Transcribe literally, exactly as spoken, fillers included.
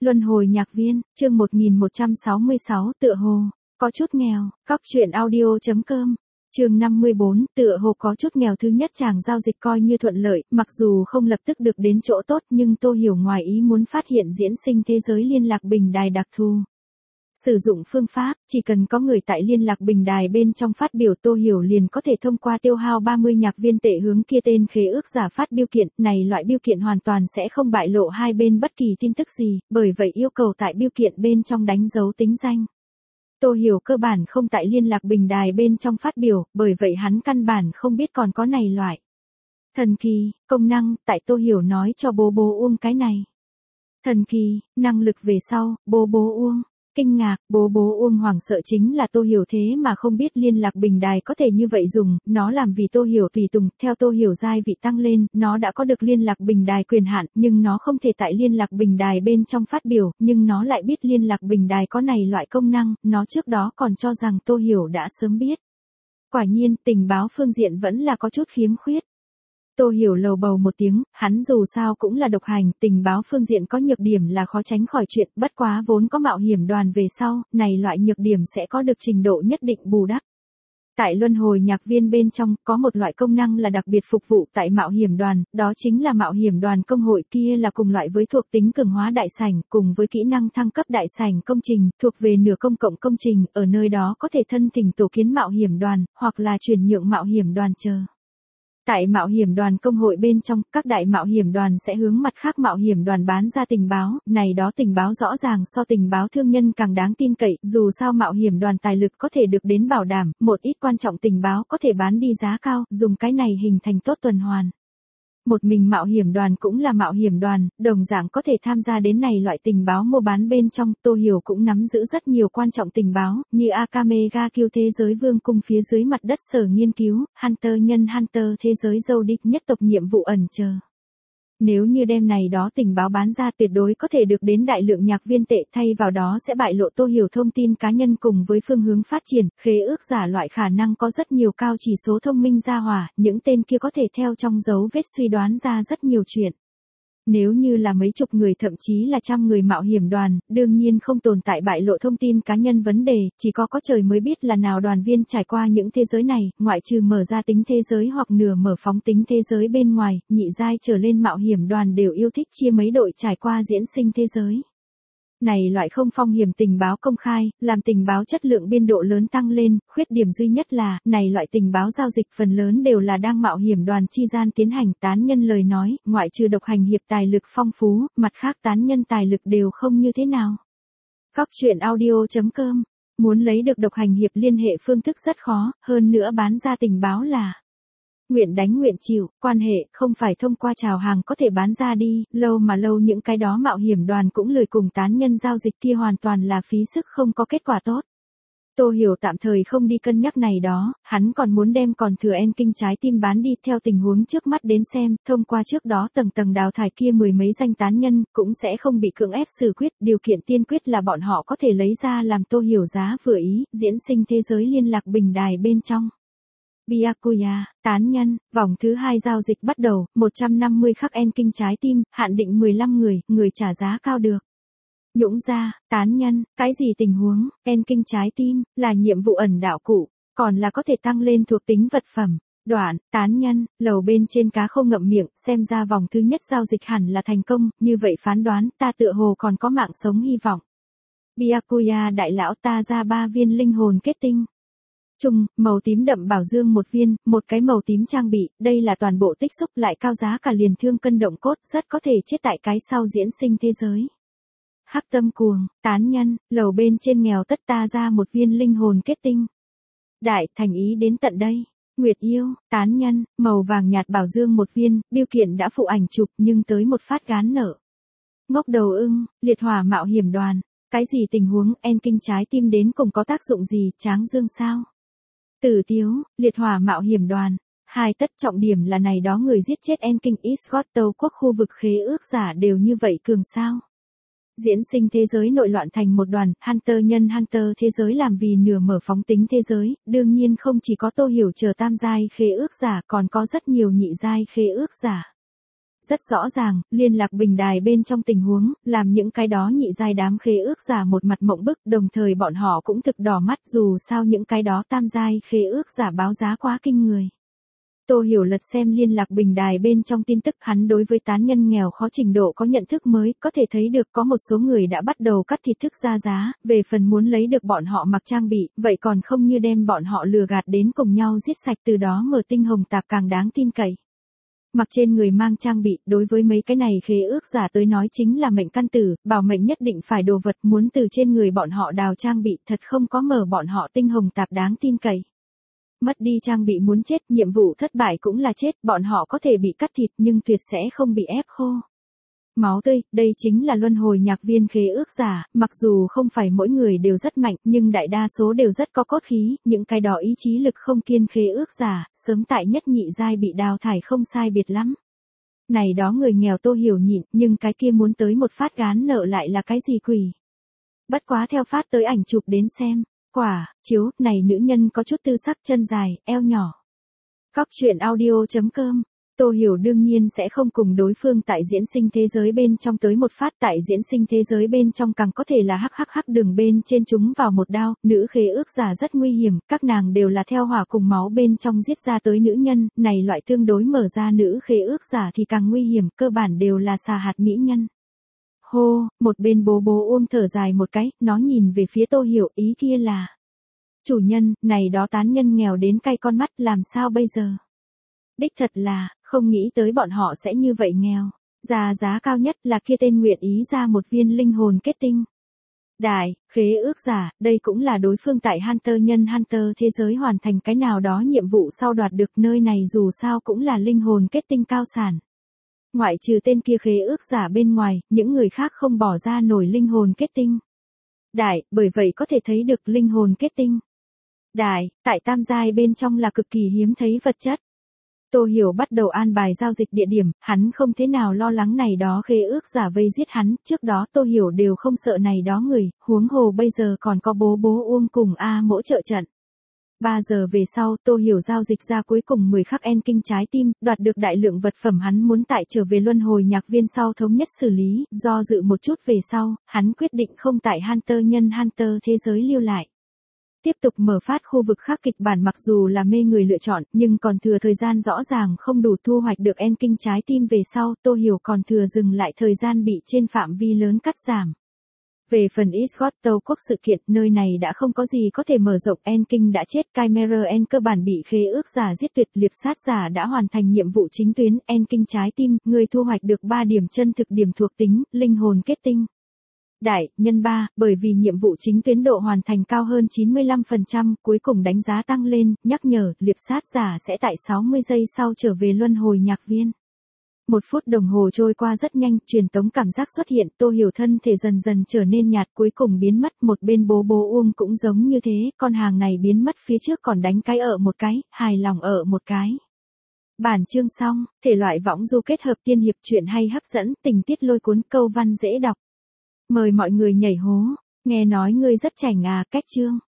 Luân hồi nhạc viên, chương một nghìn một trăm sáu mươi sáu, tựa hồ có chút nghèo, Cóc truyện audio.com. Chương năm mươi bốn, tựa hồ có chút nghèo. Thứ nhất chàng giao dịch coi như thuận lợi, mặc dù không lập tức được đến chỗ tốt nhưng Tô Hiểu ngoài ý muốn phát hiện diễn sinh thế giới liên lạc bình đài đặc thù. Sử dụng phương pháp, chỉ cần có người tại liên lạc bình đài bên trong phát biểu, Tô Hiểu liền có thể thông qua tiêu hao ba mươi nhạc viên tệ hướng kia tên khế ước giả phát biêu kiện. Này loại biêu kiện hoàn toàn sẽ không bại lộ hai bên bất kỳ tin tức gì, bởi vậy yêu cầu tại biêu kiện bên trong đánh dấu tính danh. Tô Hiểu cơ bản không tại liên lạc bình đài bên trong phát biểu, bởi vậy hắn căn bản không biết còn có này loại thần kỳ công năng. Tại Tô Hiểu nói cho bố bố Uông cái này thần kỳ năng lực về sau, bố bố Uông kinh ngạc. Bố bố Uông hoảng sợ chính là Tô Hiểu thế mà không biết liên lạc bình đài có thể như vậy dùng, nó làm vì Tô Hiểu tùy tùng. Theo Tô Hiểu giai vị tăng lên, nó đã có được liên lạc bình đài quyền hạn, nhưng nó không thể tại liên lạc bình đài bên trong phát biểu, nhưng nó lại biết liên lạc bình đài có này loại công năng, nó trước đó còn cho rằng Tô Hiểu đã sớm biết. Quả nhiên, tình báo phương diện vẫn là có chút khiếm khuyết. Tô Hiểu lầu bầu một tiếng, hắn dù sao cũng là độc hành, tình báo phương diện có nhược điểm là khó tránh khỏi chuyện, bất quá vốn có mạo hiểm đoàn về sau, này loại nhược điểm sẽ có được trình độ nhất định bù đắp. Tại luân hồi nhạc viên bên trong, có một loại công năng là đặc biệt phục vụ tại mạo hiểm đoàn, đó chính là mạo hiểm đoàn công hội. Kia là cùng loại với thuộc tính cường hóa đại sảnh, cùng với kỹ năng thăng cấp đại sảnh công trình, thuộc về nửa công cộng công trình, ở nơi đó có thể thân thỉnh tổ kiến mạo hiểm đoàn, hoặc là chuyển nhượng mạo hiểm đoàn chờ. Tại mạo hiểm đoàn công hội bên trong, các đại mạo hiểm đoàn sẽ hướng mặt khác mạo hiểm đoàn bán ra tình báo, này đó tình báo rõ ràng so tình báo thương nhân càng đáng tin cậy, dù sao mạo hiểm đoàn tài lực có thể được đến bảo đảm, một ít quan trọng tình báo có thể bán đi giá cao, dùng cái này hình thành tốt tuần hoàn. Một mình mạo hiểm đoàn cũng là mạo hiểm đoàn, đồng dạng có thể tham gia đến này loại tình báo mua bán bên trong. Tô Hiểu cũng nắm giữ rất nhiều quan trọng tình báo, như Akamega Kiêu thế giới vương cung phía dưới mặt đất sở nghiên cứu, Hunter nhân Hunter thế giới Zodiac nhất tộc nhiệm vụ ẩn chờ. Nếu như đem này đó tình báo bán ra tuyệt đối có thể được đến đại lượng nhạc viên tệ, thay vào đó sẽ bại lộ Tô Hiểu thông tin cá nhân cùng với phương hướng phát triển, khế ước giả loại khả năng có rất nhiều cao chỉ số thông minh gia hỏa, những tên kia có thể theo trong dấu vết suy đoán ra rất nhiều chuyện. Nếu như là mấy chục người thậm chí là trăm người mạo hiểm đoàn, đương nhiên không tồn tại bại lộ thông tin cá nhân vấn đề, chỉ có có trời mới biết là nào đoàn viên trải qua những thế giới này, ngoại trừ mở ra tính thế giới hoặc nửa mở phóng tính thế giới bên ngoài, nhị giai trở lên mạo hiểm đoàn đều yêu thích chia mấy đội trải qua diễn sinh thế giới. Này loại không phong hiểm tình báo công khai, làm tình báo chất lượng biên độ lớn tăng lên, khuyết điểm duy nhất là, này loại tình báo giao dịch phần lớn đều là đang mạo hiểm đoàn chi gian tiến hành. Tán nhân lời nói, ngoại trừ độc hành hiệp tài lực phong phú, mặt khác tán nhân tài lực đều không như thế nào. Cóc truyện audio.com. Muốn lấy được độc hành hiệp liên hệ phương thức rất khó, hơn nữa bán ra tình báo là nguyện đánh nguyện chịu, quan hệ không phải thông qua chào hàng có thể bán ra đi, lâu mà lâu những cái đó mạo hiểm đoàn cũng lười cùng tán nhân giao dịch, kia hoàn toàn là phí sức không có kết quả tốt. Tô Hiểu tạm thời không đi cân nhắc này đó, hắn còn muốn đem còn thừa en kinh trái tim bán đi. Theo tình huống trước mắt đến xem, thông qua trước đó tầng tầng đào thải kia mười mấy danh tán nhân, cũng sẽ không bị cưỡng ép xử quyết, điều kiện tiên quyết là bọn họ có thể lấy ra làm Tô Hiểu giá vừa ý, diễn sinh thế giới liên lạc bình đài bên trong. Byakuya, tán nhân, vòng thứ hai giao dịch bắt đầu, một trăm năm mươi khắc en kinh trái tim, hạn định mười lăm người, người trả giá cao được. Nhũng ra, tán nhân, cái gì tình huống, en kinh trái tim, là nhiệm vụ ẩn đạo cụ, còn là có thể tăng lên thuộc tính vật phẩm. Đoạn, tán nhân, lầu bên trên cá không ngậm miệng, xem ra vòng thứ nhất giao dịch hẳn là thành công, như vậy phán đoán, ta tựa hồ còn có mạng sống hy vọng. Byakuya đại lão, ta ra ba viên linh hồn kết tinh. Trung, màu tím đậm bảo dương một viên, một cái màu tím trang bị, đây là toàn bộ tích xúc lại cao giá cả liền thương cân động cốt, rất có thể chết tại cái sau diễn sinh thế giới. Hắc tâm cuồng, tán nhân, lầu bên trên nghèo tất ta ra một viên linh hồn kết tinh. Đại, thành ý đến tận đây. Nguyệt yêu, tán nhân, màu vàng nhạt bảo dương một viên, biêu kiện đã phụ ảnh chụp nhưng tới một phát gán nợ. Ngốc đầu ưng, liệt hỏa mạo hiểm đoàn, cái gì tình huống, en kinh trái tim đến cùng có tác dụng gì, tráng dương sao? Tử tiếu, liệt hỏa mạo hiểm đoàn. Hai tất trọng điểm là này đó người giết chết en kinh Isgotto quốc khu vực khế ước giả đều như vậy cường sao. Diễn sinh thế giới nội loạn thành một đoàn, Hunter nhân Hunter thế giới làm vì nửa mở phóng tính thế giới, đương nhiên không chỉ có Tô Hiểu chờ tam giai khế ước giả, còn có rất nhiều nhị giai khế ước giả. Rất rõ ràng, liên lạc bình đài bên trong tình huống, làm những cái đó nhị giai đám khế ước giả một mặt mộng bức, đồng thời bọn họ cũng thực đỏ mắt dù sao những cái đó tam giai khế ước giả báo giá quá kinh người. Tô Hiểu lật xem liên lạc bình đài bên trong tin tức, hắn đối với tán nhân nghèo khó trình độ có nhận thức mới, có thể thấy được có một số người đã bắt đầu cắt thịt thức ra giá, về phần muốn lấy được bọn họ mặc trang bị, vậy còn không như đem bọn họ lừa gạt đến cùng nhau giết sạch, từ đó mở tinh hồng tạp càng đáng tin cậy. Mặc trên người mang trang bị, đối với mấy cái này khế ước giả tới nói chính là mệnh căn tử, bảo mệnh nhất định phải đồ vật, muốn từ trên người bọn họ đào trang bị thật không có mở bọn họ tinh hồng tạp đáng tin cậy. Mất đi trang bị muốn chết, nhiệm vụ thất bại cũng là chết, bọn họ có thể bị cắt thịt nhưng tuyệt sẽ không bị ép khô. Máu tươi, đây chính là luân hồi nhạc viên khế ước giả, mặc dù không phải mỗi người đều rất mạnh, nhưng đại đa số đều rất có cốt khí, những cái đó ý chí lực không kiên khế ước giả, sớm tại nhất nhị giai bị đào thải không sai biệt lắm. Này đó người nghèo Tô Hiểu nhịn, nhưng cái kia muốn tới một phát gán nợ lại là cái gì quỷ. Bất quá theo phát tới ảnh chụp đến xem. Quả, chiếu, này nữ nhân có chút tư sắc, chân dài, eo nhỏ. Cóc truyện audio chấm com. Tô Hiểu đương nhiên sẽ không cùng đối phương tại diễn sinh thế giới bên trong tới một phát, tại diễn sinh thế giới bên trong càng có thể là hắc hắc hắc đường bên trên chúng vào một đao, nữ khế ước giả rất nguy hiểm, các nàng đều là theo hỏa cùng máu bên trong giết ra tới nữ nhân, này loại tương đối mở ra nữ khế ước giả thì càng nguy hiểm, cơ bản đều là xà hạt mỹ nhân. Hô, một bên bố bố ôm thở dài một cái, nó nhìn về phía Tô Hiểu, ý kia là: chủ nhân, này đó tán nhân nghèo đến cay con mắt, làm sao bây giờ? Đích thật là, không nghĩ tới bọn họ sẽ như vậy nghèo. Giá giá cao nhất là kia tên nguyện ý ra một viên linh hồn kết tinh. Đại, khế ước giả, đây cũng là đối phương tại Hunter nhân Hunter thế giới hoàn thành cái nào đó nhiệm vụ sau đoạt được, nơi này dù sao cũng là linh hồn kết tinh cao sản. Ngoại trừ tên kia khế ước giả bên ngoài, những người khác không bỏ ra nổi linh hồn kết tinh. Đại, bởi vậy có thể thấy được linh hồn kết tinh. Đại, tại tam giai bên trong là cực kỳ hiếm thấy vật chất. Tô Hiểu bắt đầu an bài giao dịch địa điểm, hắn không thế nào lo lắng này đó khế ước giả vây giết hắn, trước đó Tô Hiểu đều không sợ này đó người, huống hồ bây giờ còn có bố bố Uông cùng A Mỗ trợ trận. ba giờ về sau, Tô Hiểu giao dịch ra cuối cùng mười khắc en kinh trái tim, đoạt được đại lượng vật phẩm hắn muốn tại trở về luân hồi nhạc viên sau thống nhất xử lý, do dự một chút về sau, hắn quyết định không tại Hunter nhân Hunter thế giới lưu lại. Tiếp tục mở phát khu vực khác kịch bản, mặc dù là mê người lựa chọn, nhưng còn thừa thời gian rõ ràng không đủ thu hoạch được en kinh trái tim về sau, Tô Hiểu còn thừa dừng lại thời gian bị trên phạm vi lớn cắt giảm. Về phần Isgod Tâu Quốc sự kiện, nơi này đã không có gì có thể mở rộng, Enking đã chết, Chimera En cơ bản bị khế ước giả giết tuyệt, liệp sát giả đã hoàn thành nhiệm vụ chính tuyến, Enking trái tim, người thu hoạch được ba điểm chân thực điểm thuộc tính, linh hồn kết tinh. Đại, nhân ba, bởi vì nhiệm vụ chính tuyến độ hoàn thành cao hơn chín mươi lăm phần trăm, cuối cùng đánh giá tăng lên, nhắc nhở, liệp sát giả sẽ tại sáu mươi giây sau trở về luân hồi nhạc viên. Một phút đồng hồ trôi qua rất nhanh, truyền tống cảm giác xuất hiện, Tô Hiểu thân thể dần dần trở nên nhạt, cuối cùng biến mất, một bên bố bố Uông cũng giống như thế, con hàng này biến mất phía trước còn đánh cái ở một cái, hài lòng ở một cái. Bản chương xong, thể loại võng du kết hợp tiên hiệp, truyện hay hấp dẫn, tình tiết lôi cuốn, câu văn dễ đọc. Mời mọi người nhảy hố, nghe nói ngươi rất chảnh à, cách chương.